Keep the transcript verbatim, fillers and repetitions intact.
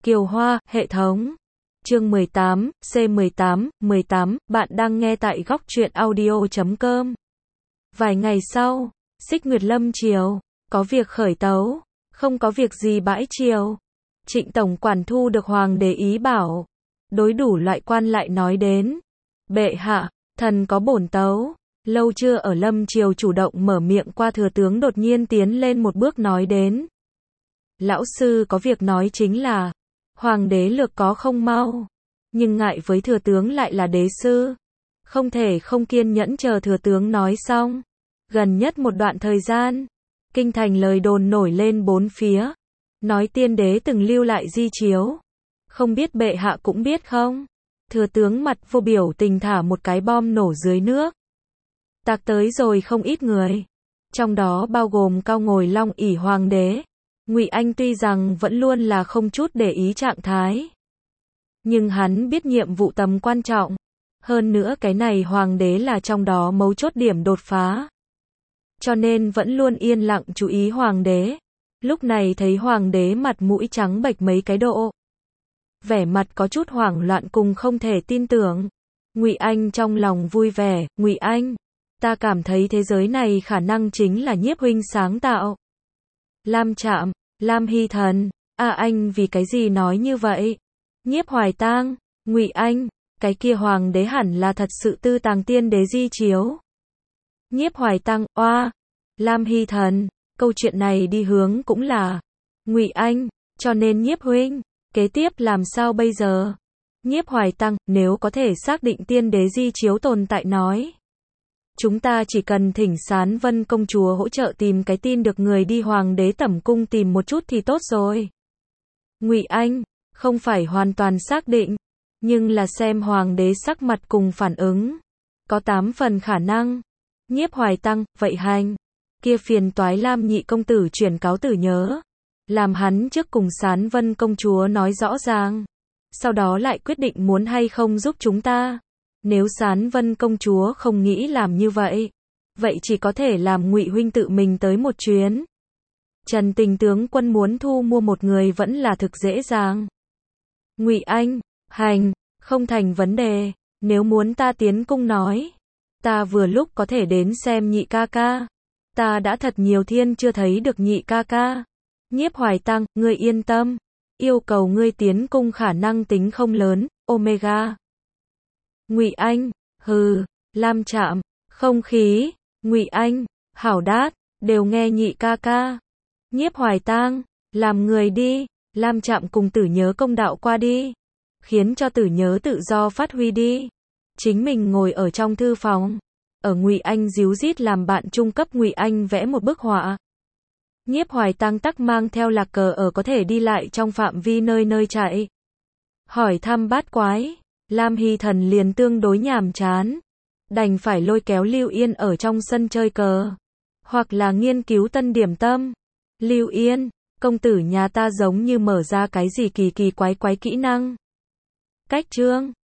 Kiều Hoa, hệ thống. Chương mười tám, C mười tám, mười tám, bạn đang nghe tại góc truyện audio chấm com. Vài ngày sau, Xích Nguyệt Lâm Triều, có việc khởi tấu, không có việc gì bãi triều. Trịnh tổng quản thu được hoàng đế ý bảo, đối đủ loại quan lại nói đến. Bệ hạ, thần có bổn tấu. Lâu chưa ở Lâm Triều chủ động mở miệng qua thừa tướng đột nhiên tiến lên một bước nói đến. Lão sư có việc nói chính là, hoàng đế lược có không mau, nhưng ngại với thừa tướng lại là đế sư, không thể không kiên nhẫn chờ thừa tướng nói xong. Gần nhất một đoạn thời gian, kinh thành lời đồn nổi lên bốn phía, nói tiên đế từng lưu lại di chiếu. Không biết bệ hạ cũng biết không? Thừa tướng mặt vô biểu tình thả một cái bom nổ dưới nước. Tạc tới rồi không ít người, trong đó bao gồm cao ngồi long ỷ hoàng đế. Ngụy Anh tuy rằng vẫn luôn là không chút để ý trạng thái, nhưng hắn biết nhiệm vụ tầm quan trọng. Hơn nữa cái này hoàng đế là trong đó mấu chốt điểm đột phá, cho nên vẫn luôn yên lặng chú ý hoàng đế. Lúc này thấy hoàng đế mặt mũi trắng bệch mấy cái độ, vẻ mặt có chút hoảng loạn cùng không thể tin tưởng. Ngụy Anh trong lòng vui vẻ, Ngụy Anh, ta cảm thấy thế giới này khả năng chính là Nhiếp huynh sáng tạo. Lam Trạm, Lam Hy Thần, à anh vì cái gì nói như vậy? Nhiếp Hoài Tang, Ngụy Anh, cái kia hoàng đế hẳn là thật sự tư tàng tiên đế di chiếu. Nhiếp Hoài Tang, oa, Lam Hy Thần, câu chuyện này đi hướng cũng là Ngụy Anh, cho nên Nhiếp huynh, kế tiếp làm sao bây giờ? Nhiếp Hoài Tang, nếu có thể xác định tiên đế di chiếu tồn tại nói, chúng ta chỉ cần thỉnh Sán Vân công chúa hỗ trợ tìm cái tin được người đi hoàng đế tẩm cung tìm một chút thì tốt rồi. Ngụy Anh, không phải hoàn toàn xác định, nhưng là xem hoàng đế sắc mặt cùng phản ứng, có tám phần khả năng. Nhiếp Hoài Tang, vậy hành, kia phiền toái Lam nhị công tử chuyển cáo tử nhớ, làm hắn trước cùng Sán Vân công chúa nói rõ ràng, sau đó lại quyết định muốn hay không giúp chúng ta. Nếu Sán Vân công chúa không nghĩ làm như vậy, vậy chỉ có thể làm Ngụy huynh tự mình tới một chuyến. Trần Tình tướng quân muốn thu mua một người vẫn là thực dễ dàng. Ngụy Anh, hành, không thành vấn đề, nếu muốn ta tiến cung nói, ta vừa lúc có thể đến xem nhị ca ca. Ta đã thật nhiều thiên chưa thấy được nhị ca ca. Nhiếp Hoài Tang, ngươi yên tâm, yêu cầu ngươi tiến cung khả năng tính không lớn, Omega. Ngụy Anh, hừ, Lam Trạm, không khí. Ngụy Anh, hảo đát, đều nghe nhị ca ca. Nhiếp Hoài Tang, làm người đi, Lam Trạm cùng Tử Nhớ công đạo qua đi, khiến cho Tử Nhớ tự do phát huy đi. Chính mình ngồi ở trong thư phòng, ở Ngụy Anh díu dít làm bạn trung cấp Ngụy Anh vẽ một bức họa. Nhiếp Hoài Tang tắc mang theo lạc cờ ở có thể đi lại trong phạm vi nơi nơi chạy. Hỏi thăm bát quái, Lam Hy Thần liền tương đối nhàm chán, đành phải lôi kéo Lưu Yên ở trong sân chơi cờ, hoặc là nghiên cứu tân điểm tâm. Lưu Yên, công tử nhà ta giống như mở ra cái gì kỳ kỳ quái quái kỹ năng. Cách chương